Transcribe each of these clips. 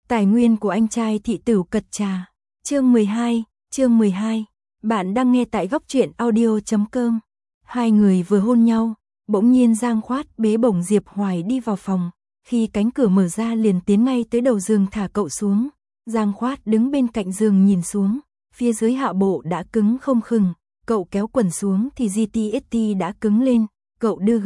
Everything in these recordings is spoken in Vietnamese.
Tài nguyên của anh trai thị tửu cật trà. Chương 12. Bạn đang nghe tại góc truyện audio.com. Hai người vừa hôn nhau, bỗng nhiên Giang Khoát bế bổng Diệp Hoài đi vào phòng. Khi cánh cửa mở ra liền tiến ngay tới đầu giường thả cậu xuống. Giang Khoát đứng bên cạnh giường nhìn xuống, phía dưới hạ bộ đã cứng không khừng. Cậu kéo quần xuống thì GTST đã cứng lên. Cậu đưa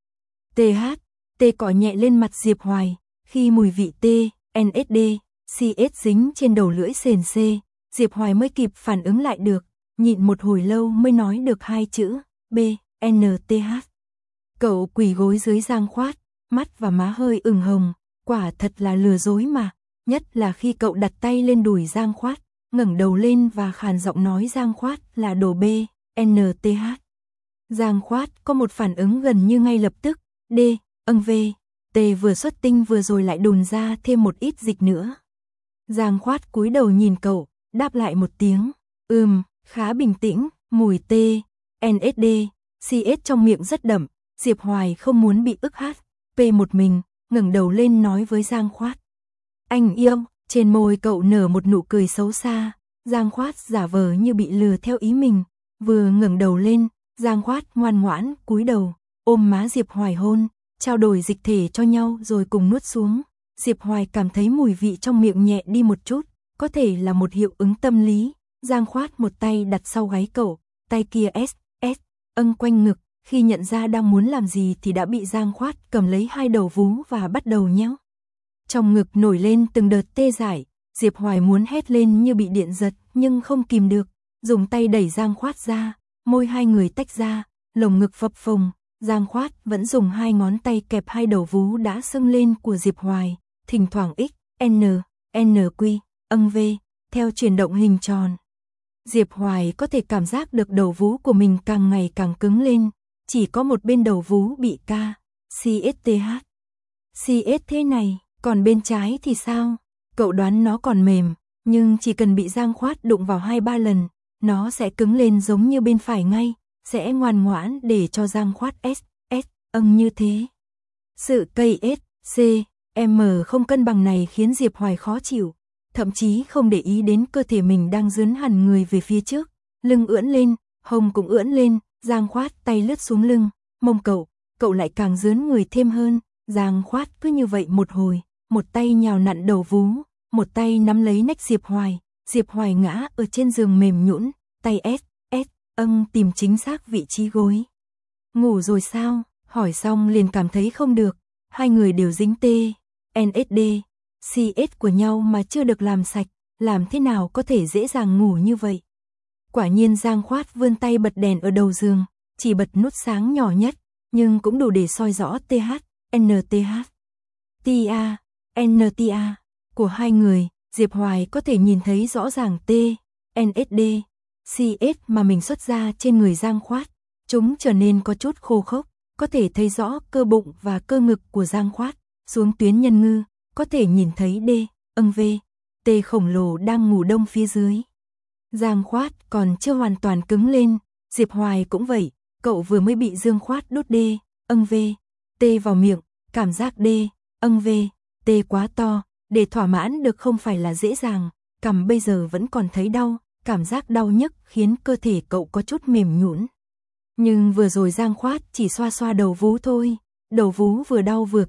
T cọ nhẹ lên mặt Diệp Hoài. Khi mùi vị T, NSD, CS dính trên đầu lưỡi sền C, Diệp Hoài mới kịp phản ứng lại được, nhịn một hồi lâu mới nói được hai chữ B, N, T, H. Cậu quỳ gối dưới Giang Khoát, mắt và má hơi ửng hồng, quả thật là lừa dối mà, nhất là khi cậu đặt tay lên đùi Giang Khoát, ngẩng đầu lên và khàn giọng nói Giang Khoát là đồ B, N, T, H. Giang Khoát có một phản ứng gần như ngay lập tức, D, V. T vừa xuất tinh vừa rồi lại đùn ra thêm một ít dịch nữa. Giang Khoát cúi đầu nhìn cậu, đáp lại một tiếng, khá bình tĩnh, mùi T, NSD, CS trong miệng rất đậm, Diệp Hoài không muốn bị ức hát, P một mình, ngẩng đầu lên nói với Giang Khoát. Anh yêu, trên môi cậu nở một nụ cười xấu xa, Giang Khoát giả vờ như bị lừa theo ý mình, vừa ngẩng đầu lên, Giang Khoát ngoan ngoãn cúi đầu, ôm má Diệp Hoài hôn. Trao đổi dịch thể cho nhau rồi cùng nuốt xuống. Diệp Hoài cảm thấy mùi vị trong miệng nhẹ đi một chút, có thể là một hiệu ứng tâm lý. Giang Khoát một tay đặt sau gáy cậu, tay kia âng quanh ngực, khi nhận ra đang muốn làm gì thì đã bị Giang Khoát cầm lấy hai đầu vú và bắt đầu nhéo. Trong ngực nổi lên từng đợt tê dại, Diệp Hoài muốn hét lên như bị điện giật nhưng không kìm được, dùng tay đẩy Giang Khoát ra, môi hai người tách ra, lồng ngực phập phồng. Giang Khoát vẫn dùng hai ngón tay kẹp hai đầu vú đã sưng lên của Diệp Hoài, thỉnh thoảng X, N, NQ, V, theo chuyển động hình tròn. Diệp Hoài có thể cảm giác được đầu vú của mình càng ngày càng cứng lên, chỉ có một bên đầu vú bị CSTH. CS thế này, còn bên trái thì sao? Cậu đoán nó còn mềm, nhưng chỉ cần bị Giang Khoát đụng vào 2-3 lần, nó sẽ cứng lên giống như bên phải ngay. Sẽ ngoan ngoãn để cho Giang Khoát như thế. Sự KS, không cân bằng này khiến Diệp Hoài khó chịu, thậm chí không để ý đến cơ thể mình đang dướn hẳn người về phía trước, lưng ưỡn lên, hông cũng ưỡn lên, Giang Khoát tay lướt xuống lưng, mông cậu lại càng dướn người thêm hơn, Giang Khoát cứ như vậy một hồi, một tay nhào nặn đầu vú, một tay nắm lấy nách Diệp Hoài ngã ở trên giường mềm nhũn, tay tìm chính xác vị trí gối. Ngủ rồi sao? Hỏi xong liền cảm thấy không được, hai người đều dính T, NSD, CS của nhau mà chưa được làm sạch, làm thế nào có thể dễ dàng ngủ như vậy? Quả nhiên Giang Khoát vươn tay bật đèn ở đầu giường, chỉ bật nút sáng nhỏ nhất, nhưng cũng đủ để soi rõ TH, NTH, TA, NTA của hai người. Diệp Hoài có thể nhìn thấy rõ ràng T, NSD, CS mà mình xuất ra trên người Giang Khoát, chúng trở nên có chút khô khốc, có thể thấy rõ cơ bụng và cơ ngực của Giang Khoát, xuống tuyến nhân ngư, có thể nhìn thấy D, V, T khổng lồ đang ngủ đông phía dưới. Giang Khoát còn chưa hoàn toàn cứng lên, Diệp Hoài cũng vậy, cậu vừa mới bị Giang Khoát đút D, V, T vào miệng, cảm giác D, V, T quá to, để thỏa mãn được không phải là dễ dàng, cằm bây giờ vẫn còn thấy đau. Cảm giác đau nhức khiến cơ thể cậu có chút mềm nhũn. Nhưng vừa rồi Giang Khoát chỉ xoa xoa đầu vú thôi, đầu vú vừa đau vừa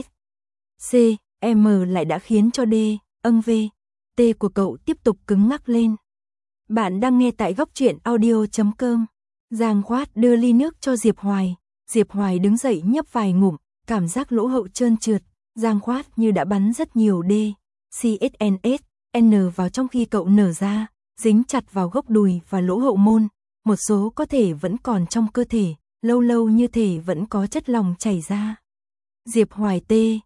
KS. lại đã khiến cho D, V, T của cậu tiếp tục cứng ngắc lên. Bạn đang nghe tại góc truyện audio.com. Giang Khoát đưa ly nước cho Diệp Hoài đứng dậy nhấp vài ngụm, cảm giác lỗ hậu trơn trượt, Giang Khoát như đã bắn rất nhiều D, CSNS, N vào trong khi cậu nở ra. Dính chặt vào gốc đùi và lỗ hậu môn, một số có thể vẫn còn trong cơ thể, lâu như thể vẫn có chất lỏng chảy ra. Diệp Hoài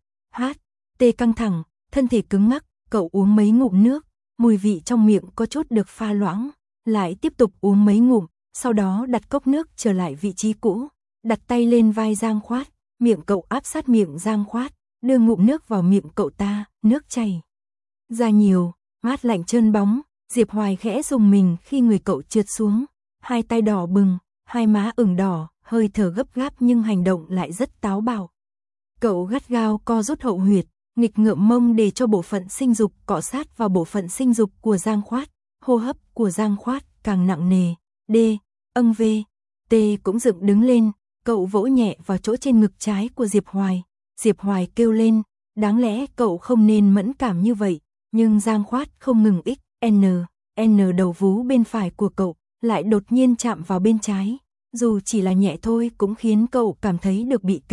T căng thẳng, thân thể cứng ngắc, cậu uống mấy ngụm nước, mùi vị trong miệng có chút được pha loãng, lại tiếp tục uống mấy ngụm, sau đó đặt cốc nước trở lại vị trí cũ, đặt tay lên vai Giang Khoát, miệng cậu áp sát miệng Giang Khoát, đưa ngụm nước vào miệng cậu ta, nước chảy ra nhiều, mát lạnh trơn bóng. Diệp Hoài khẽ rùng mình khi người cậu trượt xuống, hai tay đỏ bừng, hai má ửng đỏ, hơi thở gấp gáp nhưng hành động lại rất táo bạo. Cậu gắt gao co rút hậu huyệt, nghịch ngợm mông để cho bộ phận sinh dục cọ sát vào bộ phận sinh dục của Giang Khoát, hô hấp của Giang Khoát càng nặng nề. D, V, T cũng dựng đứng lên, cậu vỗ nhẹ vào chỗ trên ngực trái của Diệp Hoài. Diệp Hoài kêu lên, đáng lẽ cậu không nên mẫn cảm như vậy, nhưng Giang Khoát không ngừng N đầu vú bên phải của cậu lại đột nhiên chạm vào bên trái, dù chỉ là nhẹ thôi cũng khiến cậu cảm thấy được bị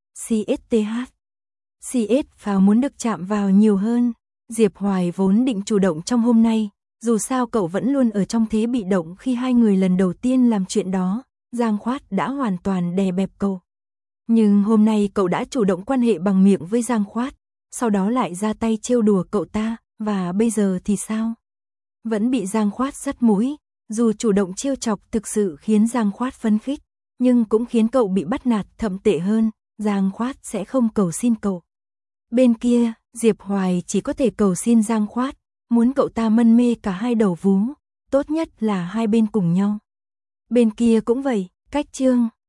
CS vào muốn được chạm vào nhiều hơn. Diệp Hoài vốn định chủ động trong hôm nay, dù sao cậu vẫn luôn ở trong thế bị động khi hai người lần đầu tiên làm chuyện đó, Giang Khoát đã hoàn toàn đè bẹp cậu. Nhưng hôm nay cậu đã chủ động quan hệ bằng miệng với Giang Khoát, sau đó lại ra tay trêu đùa cậu ta, và bây giờ thì sao? Vẫn bị Giang Khoát dắt mũi, dù chủ động trêu chọc thực sự khiến Giang Khoát phấn khích, nhưng cũng khiến cậu bị bắt nạt, thậm tệ hơn, Giang Khoát sẽ không cầu xin cậu. Bên kia, Diệp Hoài chỉ có thể cầu xin Giang Khoát, muốn cậu ta mân mê cả hai đầu vú, tốt nhất là hai bên cùng nhau. Bên kia cũng vậy, cách chương